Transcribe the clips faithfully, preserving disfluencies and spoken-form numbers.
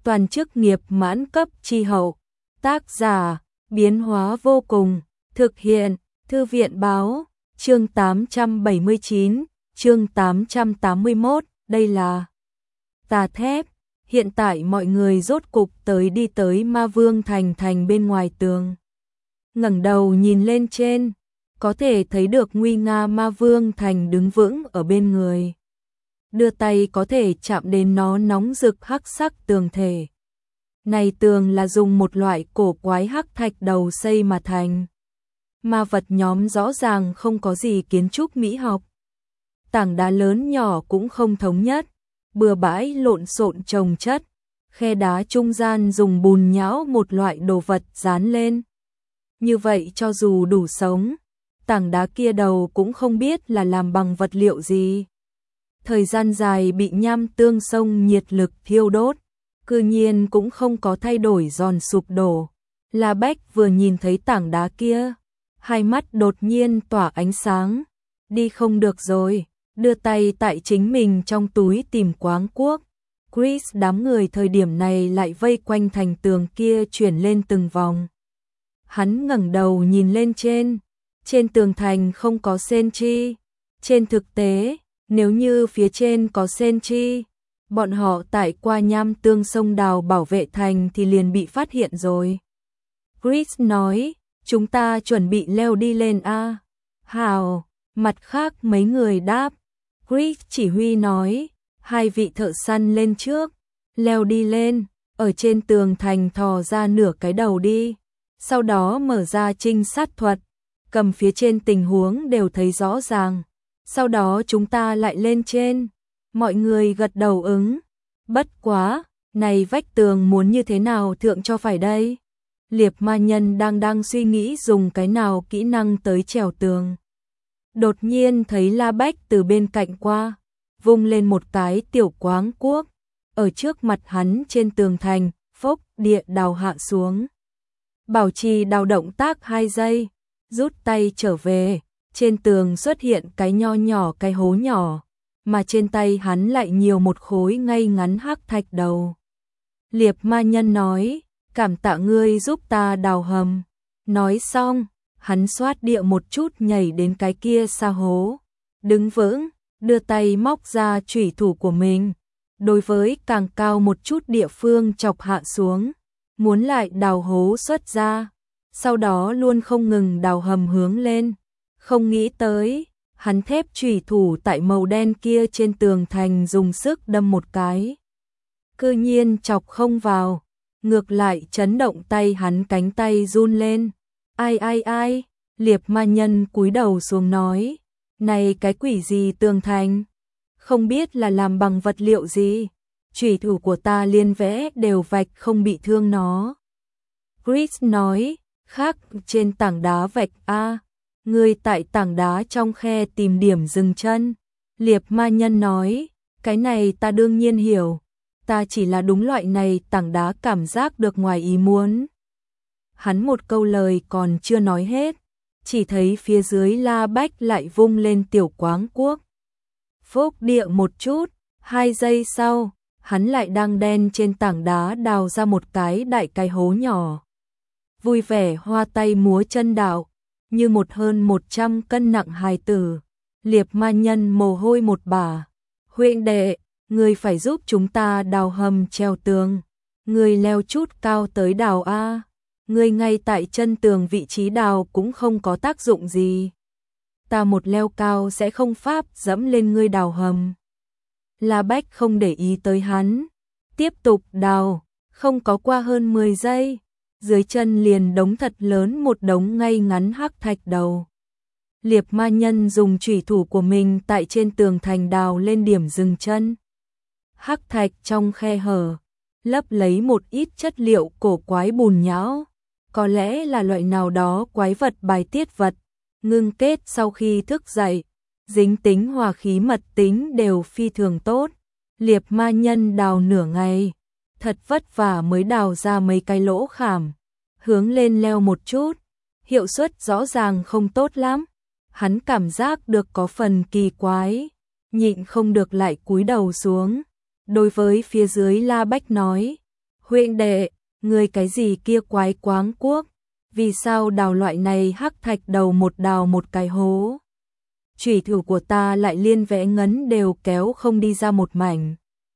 toàn chức nghiệp mãn cấp chi hậu. Tác giả, biến hóa vô cùng, thực hiện, Thư viện báo, chương tám trăm bảy mươi chín, chương tám trăm tám mươi mốt, đây là Tà Thép. Hiện tại mọi người rốt cục tới đi tới Ma Vương Thành thành bên ngoài tường. Ngẩng đầu nhìn lên trên, có thể thấy được nguy nga Ma Vương Thành đứng vững ở bên người. Đưa tay có thể chạm đến nó nóng rực hắc sắc tường thể. Này tường là dùng một loại cổ quái hắc thạch đầu xây mà thành. Ma vật nhóm rõ ràng không có gì kiến trúc mỹ học. Tảng đá lớn nhỏ cũng không thống nhất, bừa bãi lộn xộn chồng chất, khe đá trung gian dùng bùn nhão một loại đồ vật dán lên. Như vậy cho dù đủ sống, tảng đá kia đầu cũng không biết là làm bằng vật liệu gì. Thời gian dài bị nham tương sông nhiệt lực thiêu đốt, cư nhiên cũng không có thay đổi giòn sụp đổ. La Bách vừa nhìn thấy tảng đá kia, hai mắt đột nhiên tỏa ánh sáng. Đi không được rồi, đưa tay tại chính mình trong túi tìm quáng cuốc. Chris đám người thời điểm này lại vây quanh thành tường kia chuyển lên từng vòng. Hắn ngẩng đầu nhìn lên trên, trên tường thành không có sentry. Trên thực tế, nếu như phía trên có sentry, bọn họ tại qua nham tương sông đào bảo vệ thành thì liền bị phát hiện rồi. Chris nói, chúng ta chuẩn bị leo đi lên a. Hào, mặt khác mấy người đáp. Chris chỉ huy nói, hai vị thợ săn lên trước, leo đi lên, ở trên tường thành thò ra nửa cái đầu đi, sau đó mở ra trinh sát thuật, cầm phía trên tình huống đều thấy rõ ràng, sau đó chúng ta lại lên trên. Mọi người gật đầu ứng. Bất quá, này vách tường muốn như thế nào thượng cho phải đây? Liệp ma nhân đang đang suy nghĩ dùng cái nào kỹ năng tới trèo tường. Đột nhiên thấy La Bách từ bên cạnh qua, vung lên một cái tiểu quáng cuốc, ở trước mặt hắn trên tường thành, phốc địa đào hạ xuống. Bảo trì đào động tác hai giây, rút tay trở về, trên tường xuất hiện cái nho nhỏ cái hố nhỏ, mà trên tay hắn lại nhiều một khối ngay ngắn hắc thạch đầu. Liệp ma nhân nói, cảm tạ ngươi giúp ta đào hầm. Nói xong, hắn xoát địa một chút nhảy đến cái kia sa hố, đứng vững, đưa tay móc ra chủy thủ của mình, đối với càng cao một chút địa phương chọc hạ xuống, muốn lại đào hố xuất ra, sau đó luôn không ngừng đào hầm hướng lên. Không nghĩ tới, hắn thép chủy thủ tại màu đen kia trên tường thành dùng sức đâm một cái, cư nhiên chọc không vào, ngược lại chấn động tay hắn, cánh tay run lên. Ai ai ai, liệp ma nhân cúi đầu xuống nói, này cái quỷ gì tường thành, không biết là làm bằng vật liệu gì, chủy thủ của ta liên vẽ đều vạch không bị thương nó. Chris nói, khác trên tảng đá vạch a. Người tại tảng đá trong khe tìm điểm dừng chân. Liệp ma nhân nói, cái này ta đương nhiên hiểu, ta chỉ là đúng loại này tảng đá cảm giác được ngoài ý muốn. Hắn một câu lời còn chưa nói hết, chỉ thấy phía dưới La Bách lại vung lên tiểu quáng cuốc. Phốc địa một chút, hai giây sau, hắn lại đang đen trên tảng đá đào ra một cái đại cái hố nhỏ. Vui vẻ hoa tay múa chân đào, như một hơn một trăm cân nặng hài tử. Liệp ma nhân mồ hôi một bả. Huynh đệ, ngươi phải giúp chúng ta đào hầm treo tường. Ngươi leo chút cao tới đào a. Ngươi ngay tại chân tường vị trí đào cũng không có tác dụng gì. Ta một leo cao sẽ không pháp dẫm lên ngươi đào hầm. La Bách không để ý tới hắn, tiếp tục đào, không có qua hơn mười giây, dưới chân liền đống thật lớn một đống ngay ngắn hắc thạch đầu. Liệp ma nhân dùng chủy thủ của mình tại trên tường thành đào lên điểm dừng chân. Hắc thạch trong khe hở, lấp lấy một ít chất liệu cổ quái bùn nhão, có lẽ là loại nào đó quái vật bài tiết vật, ngưng kết sau khi thức dậy, dính tính hòa khí mật tính đều phi thường tốt. Liệp ma nhân đào nửa ngày, thật vất vả mới đào ra mấy cái lỗ khảm, hướng lên leo một chút, hiệu suất rõ ràng không tốt lắm. Hắn cảm giác được có phần kỳ quái, nhịn không được lại cúi đầu xuống, đối với phía dưới La Bách nói, Huynh đệ, người cái gì kia quái quáng quốc, vì sao đào loại này hắc thạch đầu một đào một cái hố. Chủy thủ của ta lại liên vẽ ngấn đều kéo không đi ra một mảnh.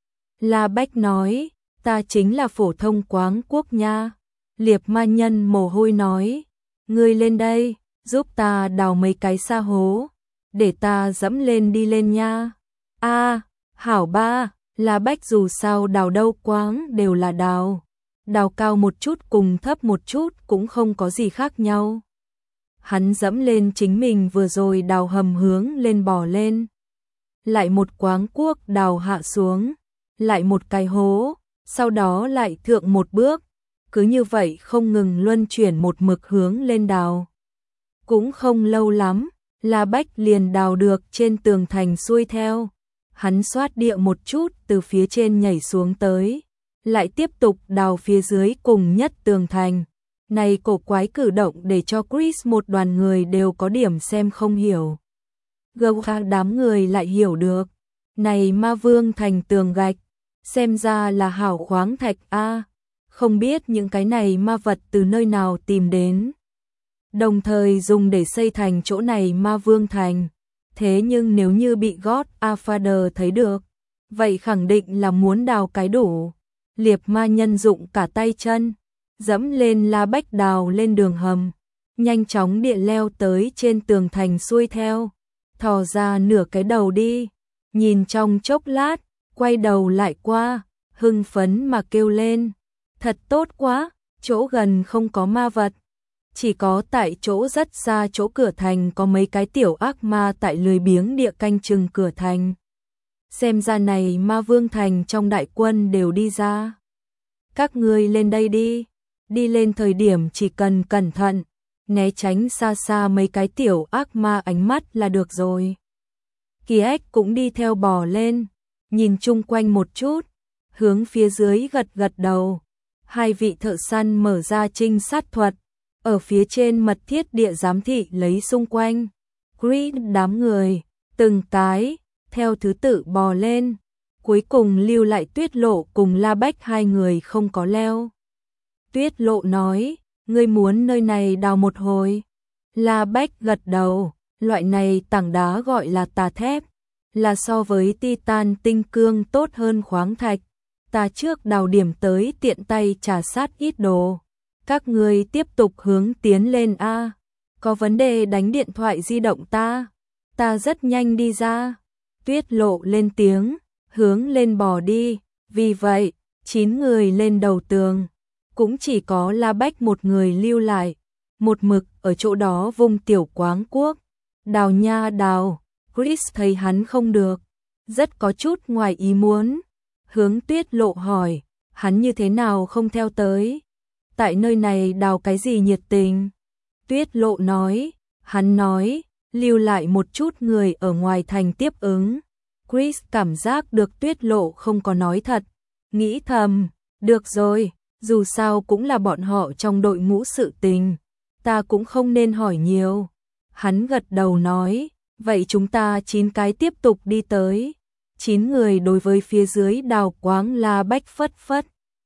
La Bách nói, ta chính là phổ thông quáng quốc nha. Liệp ma nhân mồ hôi nói, ngươi lên đây, giúp ta đào mấy cái sa hố, để ta dẫm lên đi lên nha. A, hảo ba, La Bách dù sao đào đâu quáng đều là đào. Đào cao một chút cùng thấp một chút cũng không có gì khác nhau. Hắn dẫm lên chính mình vừa rồi đào hầm hướng lên bò lên. Lại một quáng cuốc đào hạ xuống, lại một cái hố, sau đó lại thượng một bước. Cứ như vậy không ngừng luân chuyển một mực hướng lên đào. Cũng không lâu lắm, La Bách liền đào được trên tường thành xuôi theo. Hắn xoát địa một chút từ phía trên nhảy xuống tới, lại tiếp tục đào phía dưới cùng nhất tường thành. Này cổ quái cử động để cho Chris một đoàn người đều có điểm xem không hiểu. Gâu khác đám người lại hiểu được. Này ma vương thành tường gạch, xem ra là hảo khoáng thạch a. Không biết những cái này ma vật từ nơi nào tìm đến. Đồng thời dùng để xây thành chỗ này ma vương thành. Thế nhưng nếu như bị God Father thấy được, vậy khẳng định là muốn đào cái đủ. Liệp ma nhân dụng cả tay chân, dẫm lên La Bách đào lên đường hầm, nhanh chóng địa leo tới trên tường thành xuôi theo, thò ra nửa cái đầu đi, nhìn trong chốc lát, quay đầu lại qua, hưng phấn mà kêu lên, thật tốt quá, chỗ gần không có ma vật, chỉ có tại chỗ rất xa chỗ cửa thành có mấy cái tiểu ác ma tại lười biếng địa canh chừng cửa thành. Xem ra này ma vương thành trong đại quân đều đi ra. Các ngươi lên đây đi, đi lên thời điểm chỉ cần cẩn thận, né tránh xa xa mấy cái tiểu ác ma ánh mắt là được rồi. Kỳ Ếch cũng đi theo bò lên, nhìn chung quanh một chút, hướng phía dưới gật gật đầu. Hai vị thợ săn mở ra trinh sát thuật, ở phía trên mật thiết địa giám thị lấy xung quanh. Creed đám người, từng cái, theo thứ tự bò lên, cuối cùng lưu lại Tuyết Lộ cùng La Bách hai người không có leo. Tuyết Lộ nói, ngươi muốn nơi này đào một hồi. La Bách gật đầu, loại này tảng đá gọi là tà thép, là so với titan tinh cương tốt hơn khoáng thạch. Ta trước đào điểm tới tiện tay trả sát ít đồ. Các ngươi tiếp tục hướng tiến lên a. Có vấn đề đánh điện thoại di động ta, ta rất nhanh đi ra. Tuyết Lộ lên tiếng, hướng lên bò đi, vì vậy, chín người lên đầu tường, cũng chỉ có La Bách một người lưu lại, một mực ở chỗ đó vung tiểu quáng cuốc, đào nha đào. Chris thấy hắn không được, rất có chút ngoài ý muốn, hướng Tuyết Lộ hỏi, hắn như thế nào không theo tới, tại nơi này đào cái gì nhiệt tình. Tuyết Lộ nói, hắn nói, lưu lại một chút người ở ngoài thành tiếp ứng. Chris cảm giác được Tuyết Lộ không có nói thật, nghĩ thầm, được rồi, dù sao cũng là bọn họ trong đội ngũ sự tình, ta cũng không nên hỏi nhiều. Hắn gật đầu nói, vậy chúng ta chín cái tiếp tục đi tới. Chín người đối với phía dưới đào quáng La Bách phất phất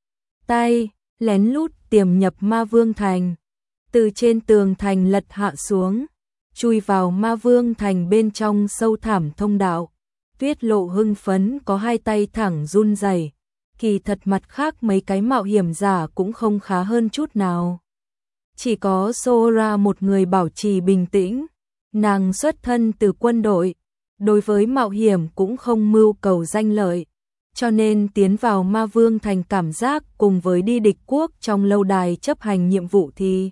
tay, lén lút tiềm nhập ma vương thành, từ trên tường thành lật hạ xuống, chui vào ma vương thành bên trong sâu thẳm thông đạo. Tuyết Lộ hưng phấn có hai tay thẳng run rẩy, kỳ thật mặt khác mấy cái mạo hiểm giả cũng không khá hơn chút nào. Chỉ có Sora một người bảo trì bình tĩnh, nàng xuất thân từ quân đội, đối với mạo hiểm cũng không mưu cầu danh lợi, cho nên tiến vào ma vương thành cảm giác cùng với đi địch quốc trong lâu đài chấp hành nhiệm vụ thì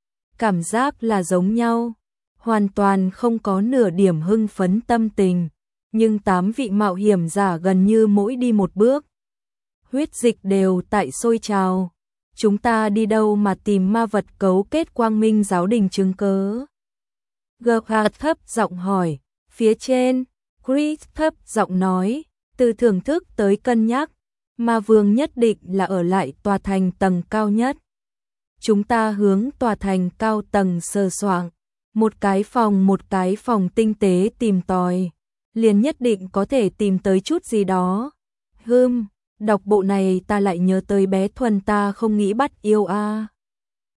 cảm giác là giống nhau, hoàn toàn không có nửa điểm hưng phấn tâm tình. Nhưng tám vị mạo hiểm giả gần như mỗi đi một bước, huyết dịch đều tại sôi trào. Chúng ta đi đâu mà tìm ma vật cấu kết quang minh giáo đình chứng cớ? Gerhard thấp giọng hỏi, phía trên, Chris thấp giọng nói, từ thưởng thức tới cân nhắc, ma vương nhất định là ở lại tòa thành tầng cao nhất. Chúng ta hướng tòa thành cao tầng sờ soạng, một cái phòng một cái phòng tinh tế tìm tòi, liền nhất định có thể tìm tới chút gì đó. Hừm, Đọc bộ này ta lại nhớ tới bé Thuần ta không nghĩ bắt yêu a.